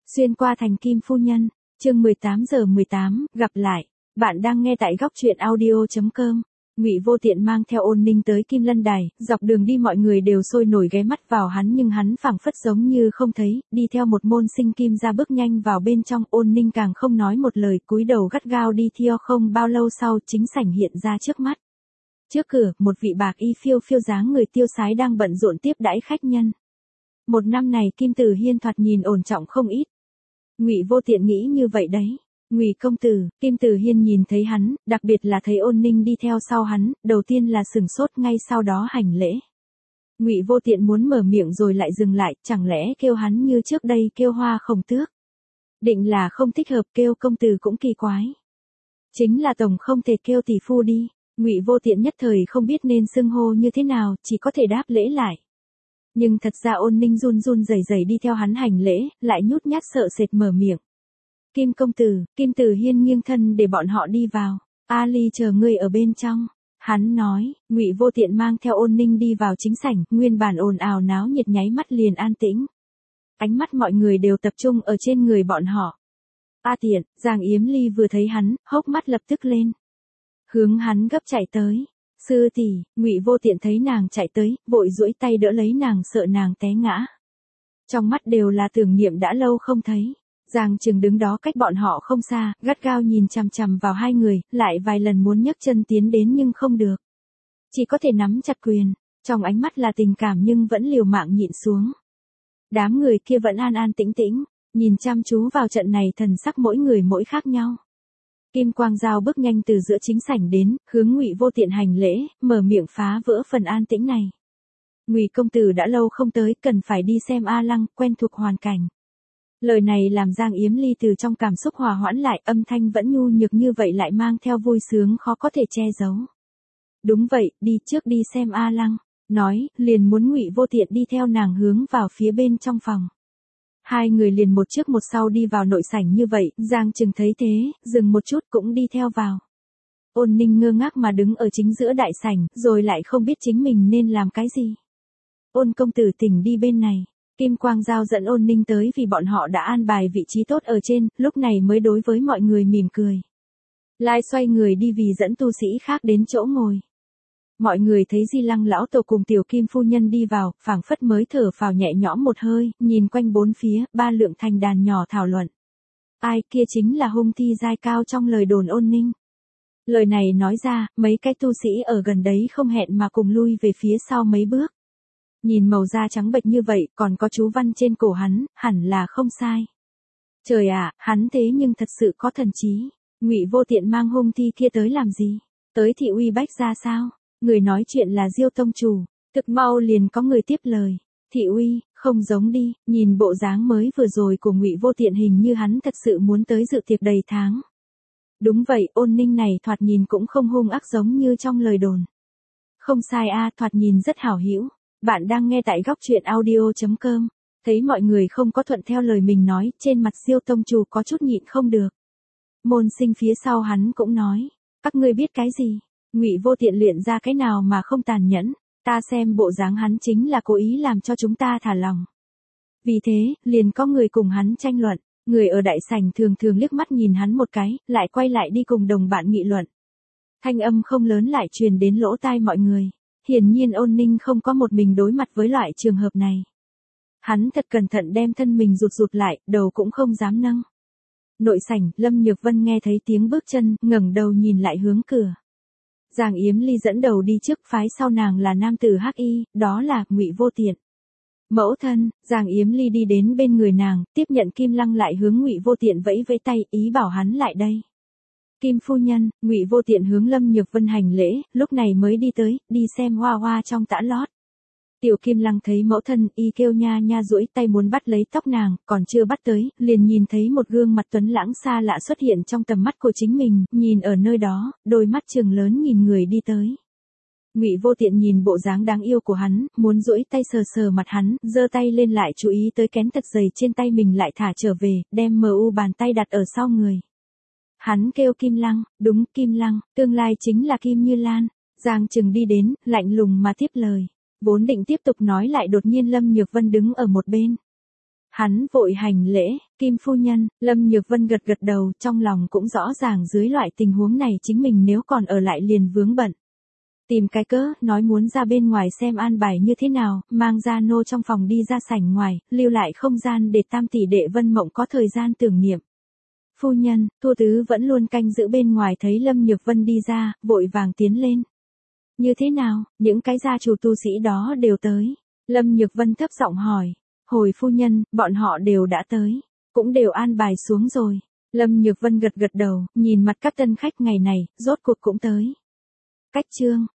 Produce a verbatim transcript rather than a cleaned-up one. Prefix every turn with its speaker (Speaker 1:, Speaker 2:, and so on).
Speaker 1: Xuyên qua thành Kim phu nhân, chương mười tám giờ mười tám, gặp lại. Bạn đang nghe tại góc truyện audio chấm com. Ngụy Vô Tiện mang theo Ôn Ninh tới Kim Lân Đài, dọc đường đi mọi người đều sôi nổi ghé mắt vào hắn nhưng hắn phảng phất giống như không thấy, đi theo một môn sinh kim ra bước nhanh vào bên trong. Ôn Ninh càng không nói một lời, cúi đầu gắt gao đi theo. Không bao lâu sau, chính sảnh hiện ra trước mắt. Trước cửa, một vị bạc y phiêu phiêu dáng người tiêu sái đang bận rộn tiếp đãi khách nhân. Một năm này Kim Tử Hiên thoạt nhìn ổn trọng không ít. Ngụy Vô Tiện nghĩ như vậy đấy. Ngụy công tử, Kim Tử Hiên nhìn thấy hắn, đặc biệt là thấy Ôn Ninh đi theo sau hắn, đầu tiên là sừng sốt, ngay sau đó hành lễ. Ngụy Vô Tiện muốn mở miệng rồi lại dừng lại, chẳng lẽ kêu hắn như trước đây kêu Hoa Khổng Tước? Định là không thích hợp, kêu công tử cũng kỳ quái. Chính là tổng không thể kêu tỷ phu đi. Ngụy Vô Tiện nhất thời không biết nên xưng hô như thế nào, chỉ có thể đáp lễ lại. Nhưng thật ra Ôn Ninh run run rẩy rẩy đi theo hắn hành lễ, lại nhút nhát sợ sệt mở miệng. Kim công tử, Kim Tử Hiên nghiêng thân để bọn họ đi vào. Ali chờ ngươi ở bên trong. Hắn nói. Ngụy Vô Tiện mang theo Ôn Ninh đi vào chính sảnh, nguyên bản ồn ào náo nhiệt nháy mắt liền an tĩnh. Ánh mắt mọi người đều tập trung ở trên người bọn họ. A Tiện, Giang Yếm Ly vừa thấy hắn, hốc mắt lập tức lên. Hướng hắn gấp chạy tới. Sư tỷ, Ngụy Vô Tiện thấy nàng chạy tới, vội duỗi tay đỡ lấy nàng, sợ nàng té ngã. Trong mắt đều là tưởng niệm đã lâu không thấy. Giang Trừng đứng đó cách bọn họ không xa, gắt gao nhìn chằm chằm vào hai người, lại vài lần muốn nhấc chân tiến đến nhưng không được. Chỉ có thể nắm chặt quyền, trong ánh mắt là tình cảm nhưng vẫn liều mạng nhịn xuống. Đám người kia vẫn an an tĩnh tĩnh, nhìn chăm chú vào trận này, thần sắc mỗi người mỗi khác nhau. Kim Quang Giao bước nhanh từ giữa chính sảnh đến, hướng Ngụy Vô Tiện hành lễ, mở miệng phá vỡ phần an tĩnh này. Ngụy công tử đã lâu không tới, cần phải đi xem A Lăng, quen thuộc hoàn cảnh. Lời này làm Giang Yếm Ly từ trong cảm xúc hòa hoãn lại, âm thanh vẫn nhu nhược như vậy lại mang theo vui sướng khó có thể che giấu. Đúng vậy, đi trước đi xem A Lăng. Nói, liền muốn Ngụy Vô Tiện đi theo nàng hướng vào phía bên trong phòng. Hai người liền một trước một sau đi vào nội sảnh như vậy, Giang Trừng thấy thế, dừng một chút cũng đi theo vào. Ôn Ninh ngơ ngác mà đứng ở chính giữa đại sảnh, rồi lại không biết chính mình nên làm cái gì. Ôn công tử tỉnh đi bên này. Kim Quang Giao dẫn Ôn Ninh tới vì bọn họ đã an bài vị trí tốt ở trên, lúc này mới đối với mọi người mỉm cười. Lai xoay người đi vì dẫn tu sĩ khác đến chỗ ngồi. Mọi người thấy Di Lăng lão tổ cùng Tiểu Kim phu nhân đi vào, phảng phất mới thở phào nhẹ nhõm một hơi, nhìn quanh bốn phía, ba lượng thành đàn nhỏ thảo luận. Ai kia chính là hung thi giai cao trong lời đồn Ôn Ninh. Lời này nói ra, mấy cái tu sĩ ở gần đấy không hẹn mà cùng lui về phía sau mấy bước. Nhìn màu da trắng bệch như vậy, còn có chú văn trên cổ hắn, hẳn là không sai. Trời ạ, hắn thế nhưng thật sự có thần trí. Ngụy Vô Tiện mang hung thi kia tới làm gì? Tới thị uy bách ra sao? Người nói chuyện là Diêu tông chủ. Thực mau liền có người tiếp lời. Thị uy, không giống đi, nhìn bộ dáng mới vừa rồi của Ngụy Vô Tiện hình như hắn thật sự muốn tới dự tiệc đầy tháng. Đúng vậy, Ôn Ninh này thoạt nhìn cũng không hung ác giống như trong lời đồn. Không sai a, thoạt nhìn rất hảo hữu. Bạn đang nghe tại góc truyện audio chấm com. Thấy mọi người không có thuận theo lời mình nói, trên mặt Diêu tông chủ có chút nhịn không được. Môn sinh phía sau hắn cũng nói, các ngươi biết cái gì? Ngụy Vô Tiện luyện ra cái nào mà không tàn nhẫn, ta xem bộ dáng hắn chính là cố ý làm cho chúng ta thả lòng. Vì thế, liền có người cùng hắn tranh luận, người ở đại sảnh thường thường liếc mắt nhìn hắn một cái, lại quay lại đi cùng đồng bạn nghị luận. Thanh âm không lớn lại truyền đến lỗ tai mọi người. Hiển nhiên Ôn Ninh không có một mình đối mặt với loại trường hợp này. Hắn thật cẩn thận đem thân mình rụt rụt lại, đầu cũng không dám nâng. Nội sảnh, Lâm Nhược Vân nghe thấy tiếng bước chân, ngẩng đầu nhìn lại hướng cửa. Giang Yếm Ly dẫn đầu đi trước, phái sau nàng là nam tử hắc y, đó là Ngụy Vô Tiện. Mẫu thân, Giang Yếm Ly đi đến bên người nàng, tiếp nhận kim lăng lại hướng Ngụy Vô Tiện vẫy vẫy tay, ý bảo hắn lại đây. Kim phu nhân, Ngụy Vô Tiện hướng Lâm Nhược Vân hành lễ, lúc này mới đi tới, đi xem hoa hoa trong tã lót. Tiểu Kim Lăng thấy mẫu thân, y kêu nha nha duỗi tay muốn bắt lấy tóc nàng, còn chưa bắt tới, liền nhìn thấy một gương mặt tuấn lãng xa lạ xuất hiện trong tầm mắt của chính mình, nhìn ở nơi đó, đôi mắt trừng lớn nhìn người đi tới. Ngụy Vô Tiện nhìn bộ dáng đáng yêu của hắn, muốn duỗi tay sờ sờ mặt hắn, giơ tay lên lại chú ý tới kén thật dày trên tay mình lại thả trở về, đem mờ u bàn tay đặt ở sau người. Hắn kêu Kim Lăng, đúng Kim Lăng, tương lai chính là Kim Như Lan. Giang Trừng đi đến, lạnh lùng mà tiếp lời. Vốn định tiếp tục nói lại đột nhiên Lâm Nhược Vân đứng ở một bên. Hắn vội hành lễ, Kim phu nhân. Lâm Nhược Vân gật gật đầu, trong lòng cũng rõ ràng dưới loại tình huống này chính mình nếu còn ở lại liền vướng bận. Tìm cái cớ, nói muốn ra bên ngoài xem an bài như thế nào, mang Gia Nô trong phòng đi ra sảnh ngoài, lưu lại không gian để tam tỷ đệ Vân Mộng có thời gian tưởng niệm. Phu nhân, Thu Tứ vẫn luôn canh giữ bên ngoài thấy Lâm Nhược Vân đi ra, vội vàng tiến lên. Như thế nào, những cái gia chủ tu sĩ đó đều tới. Lâm Nhược Vân thấp giọng hỏi. Hồi phu nhân, bọn họ đều đã tới. Cũng đều an bài xuống rồi. Lâm Nhược Vân gật gật đầu, nhìn mặt các tân khách ngày này, rốt cuộc cũng tới. Cách chương.